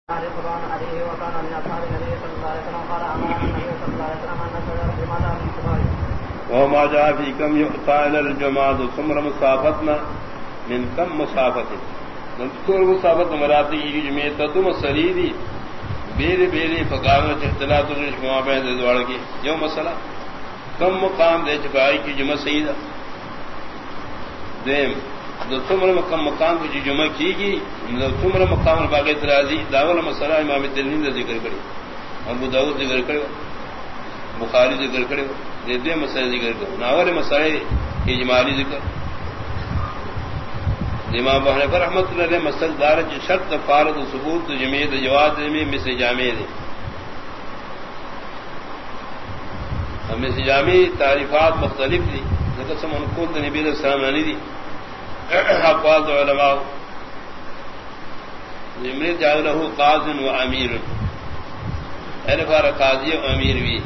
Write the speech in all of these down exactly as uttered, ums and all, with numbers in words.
القرآن عليه وكان من أصحاب النبي صلى الله عليه وسلم قال أمرنا النبي صلى الله عليه وسلم أن نشهد بماذا من كبار وما جاء في كم يقطع إلى الجماعة ثم مسافتنا من كم مسافة نذكر مسافة مراتي کی جمعیت تم سریدی بیری بیری فقامت اختلاط الرشمہ بین دوڑ کی جو مسئلہ کم مقام دے چکائی کی جمع سیدہ دیم تمر مقام مقام کی جمع کی گی تمر مقام باقی ترازی داول مسئلہ امام ترمذی نے ذکر کری ابو داؤد ذکر کرے بخاری ذکر کرے دے مسئلہ ذکر کرے ناول مسائل اجمالی ذکر امام ابو حنیفہ رحمۃ اللہ علیہ مسئلہ دار شرط فارض ثبوت جمعیت جواز میں مثل جامع دے ہم مثل جامع تعریفات مختلف تھی ذکر سم منقول نبی علیہ السلام نے دی اقوال علماء جمعیت جاء له قاض و امیر ارفار قاضی و امیر بھی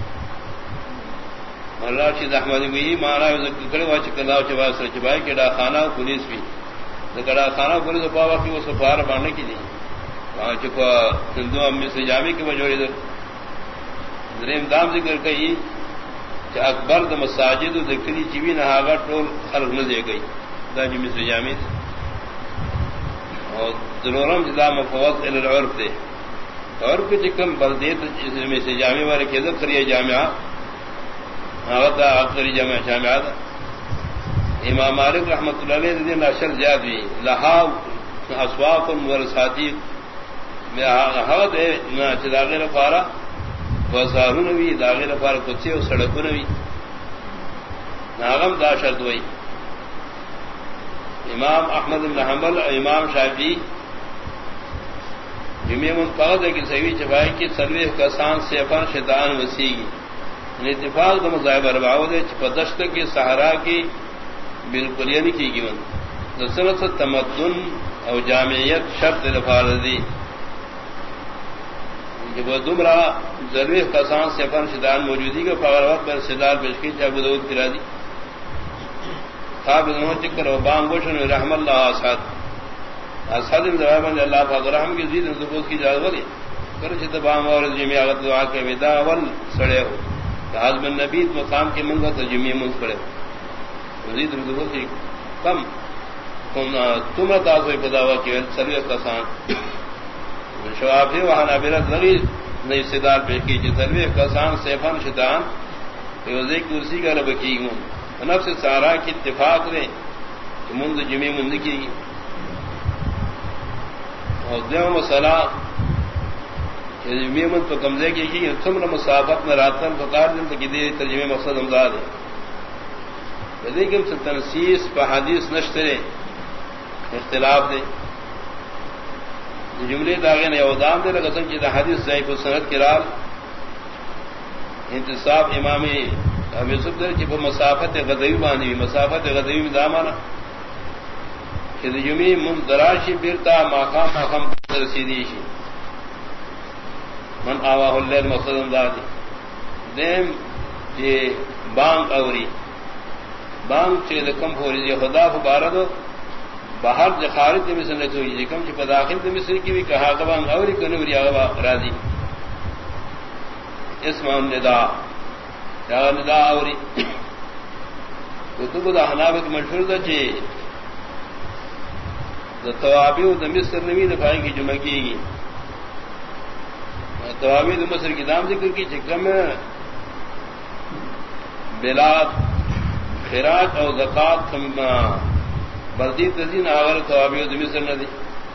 اللہ شید احمد بھی مانا ذکر کرے واچ کلا چوا سر چبائے کہ ڈا خانہ پولیس بھی ذکر خانہ پولیس پاوا کی وہ سفار باننے کی دی وہاں چکا ہندو امی سے جامع کے بجوڑی در دریم دام ذکر کئی کہ اکبر دا مساجد ذکری چیوی نہاگا ٹول خلق نہ دے گئی دا جی مثل جامع تھے اور ضرورم جدا مفوض العرف تھے عرف کے چکم بلدیت مثل جامع والے کی ذکر یہ جامعہ آغتا اکثری جامعہ جامعہ تھا امام مالک رحمۃ اللہ علیہ نے نشر زیاد بھی لہا اسواق ورساتی میں حوت ہے داغے رفارا وزارو نوی داغے رفارا کچھ اور سڑکوں نوی ناغم دا شرط ہوئی امام احمد بن حنبل امام شافعی جمعہ منتقد ہے کہ صحیح چپائی کی سروے کسان سیفان شیطان وسیعی اتفاق دو مذاہب اربعہ دے چپدشت کی صحرا کی بالکل یہ نہیں کی گی من دسنت تمدن او جامعیت شرط لفاردی جب دمرا ضروری کسان سیفان شیطان موجودی کا فغر وقت پر سدار بشکی چاہ بدود کرا دی خواب ذکر و بام گوشن رحم اللہ اسعد اسعد بن اللہ پاک رحم کی زید نزبوت کی اجازت دی کرچ بام اور جمعہ آغت دعا کے ودا اول سڑے ہو حاض بن نبی مقام کے منگا تو جمعہ منگ پڑے زید نزبوت کی کم تم تاز ہوئی بداوا کی سروے کسان شوافی وہاں نابرت لگی نئی صدار پیش کی جی سروے کسان سیفان شیطان وزے کرسی کا رب کی گون نفس سارا کی اتفاق نے مند جمعی مند کی گی اور دیو مسئلہ جمعی مند تو کمزے کی گی تم نے مسافت میں راتن پکار دن تو کدی ترجمے مقصد امداد ہے لیکن تنسیس پہ حدیث نشترے اختلاف دے جملے داغے نے اودام دے لگا سن کی حدیث ضعیف السند کرال انتصاب امامی اب یوسف در کی مسافت غدوی باندھی مسافت غدوی میں دامانا کہ جمعی مندراشی بیرتا ماقام ماقام رسیدی شی من آواہ اللیل مقصد امدادی دیم جی بانگ اوری بانگ چیز کم پوری جی خدا فبارد باہر جی خارج دی مصر نتوئی جی کم چی پداخل دی مصر کی بھی کہا کہ بانگ اوری کنوری آغا راضی اسم الندا یا ندا اوری کتب دا حنابت مشہور دا چی دا توابی دا مصر نوی دفاعی کی جمع کی گی توابی دا مصر کی دام ذکر کی چکم بلاد خیرات او زکاة بلدی تزین آغر توابی دا مصر ندی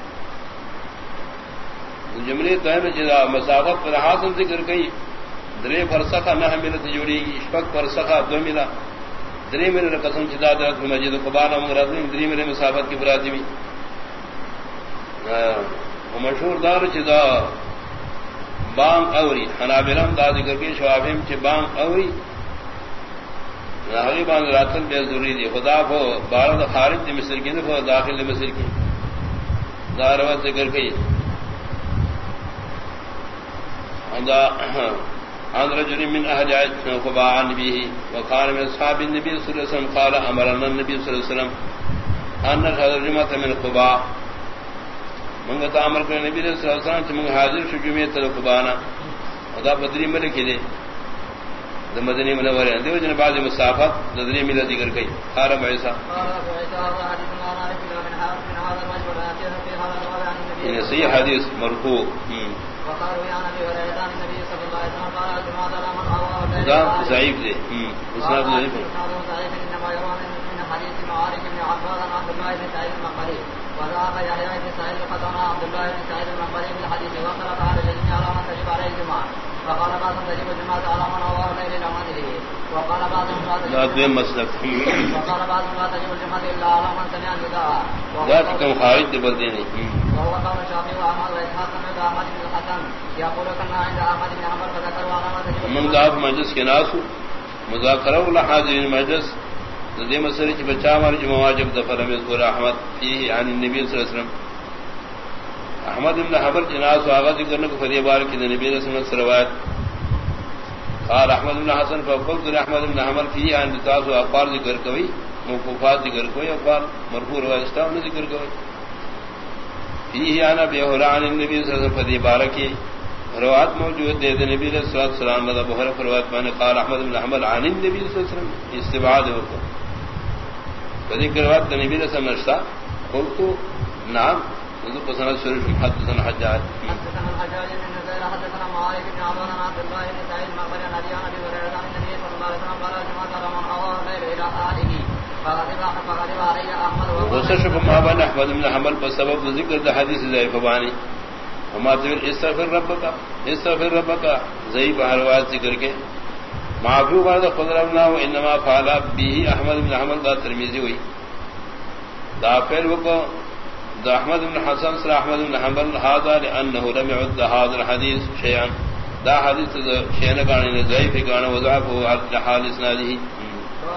جملے تہم چیزا مسافت پر حاصل ذکر کئی درے فرسخہ نہ ملت جوڑی گی اشفق فرسخہ دو ملا درے میرے قسم چدا درت مسجد قباء مراد درے میرے مسافت کی برادی بھی مشہور دار چدا بام اوری حنابلہ دا ذکر کے شوافیم چ بام اوری راہی بان راتن بے ضروری دی خدا کو بارد خارج دی مصر کی نہ داخل دی مصر کی داروت ذکر کی اندا عن رجل من أهل قباء عن نبيه وقال من أصحاب النبي صلى الله عليه وسلم قال أمرنا النبي صلى الله عليه وسلم أن نشهد الجمعة من قباء منگتا عمل کر نبی صلی اللہ علیہ وسلم منگ حاضر شو جمعہ تلقبانا خدا بدری ملکی دے مدنی منور ہے دیو جن بعض مسافت نظری ملا ذکر کئی حرم عیسیٰ یہ صحیح حدیث مرفوع ضعیف دے اسناد ضعیف ہے وذهب يحيى بن سعيد قدنا عبد الله بن سعيد بن مريم الحديث وقال قال الذين على من تجب عليه الجماعة فقال بعض تجب الجماعة على من هو الليل إلى منزله وقال بعض لا تجب مسلك وقال بعض لا تجب الجماعة إلا على من سمع النداء ذات كم خارج بلديني وهو قول الشافعي وأحمد وإسحاق بن أحمد بن الحسن يقول كنا عند أحمد بن حنبل فذكروا على من تجب من ذهب مجلس کے ناس مذاکرہ ولا حاضرین مجلس ذی مسئلے کی بچا ہمارے جو مواجب دفر میں ذکر احمد فيه عن النبي صلی اللہ علیہ وسلم احمد بن حنبل جناز آغاز کرنے کو فدیہ بار کی نبی صلی اللہ علیہ وسلم سے روایت قال احمد بن حسن فقلت احمد بن حنبل فيه عن تاز اقوال ذکر کوئی موقوفات ذکر کوئی اقوال مرفوع روایت استعمال نے ذکر کوئی فيه عن ابي هريره عن النبي صلی اللہ علیہ وسلم فدیہ بار کی روایت موجود ہے نبی صلی اللہ علیہ وسلم نے ابو ہریرہ روایت میں نے قال احمد بن حنبل عن النبي صلی اللہ علیہ وسلم استبعاد ہو فذكر روایت نبی صلی اللہ علیہ وسلم قلت نعم منذ قصنا الشريف حدثنا حجاج حدثنا الحجاج بن نزيل حدثنا معاذ بن عمرو عن عبد الله بن سعيد مع بن ابي ابي هريره عن النبي صلى الله عليه وسلم قال جماعه من حوى الليل الى اهله فغضب فغضب علي احمد وشرب ما بين احمد بن حنبل بسبب ذكر الحديث ضعيف باني وما تقول استغفر ربك استغفر ربك ضعيف روایت ذکر کے معفو بعد قدرنا وانما فعل به احمد بن حنبل دا ترمذی ہوئی دا پھر وہ دا احمد بن حسن سر احمد بن حنبل هذا لانه لم يعد هذا الحديث شيئا دا حدیث شیء نہ کہنے ضعیف کہنا وضعف على حال اسناده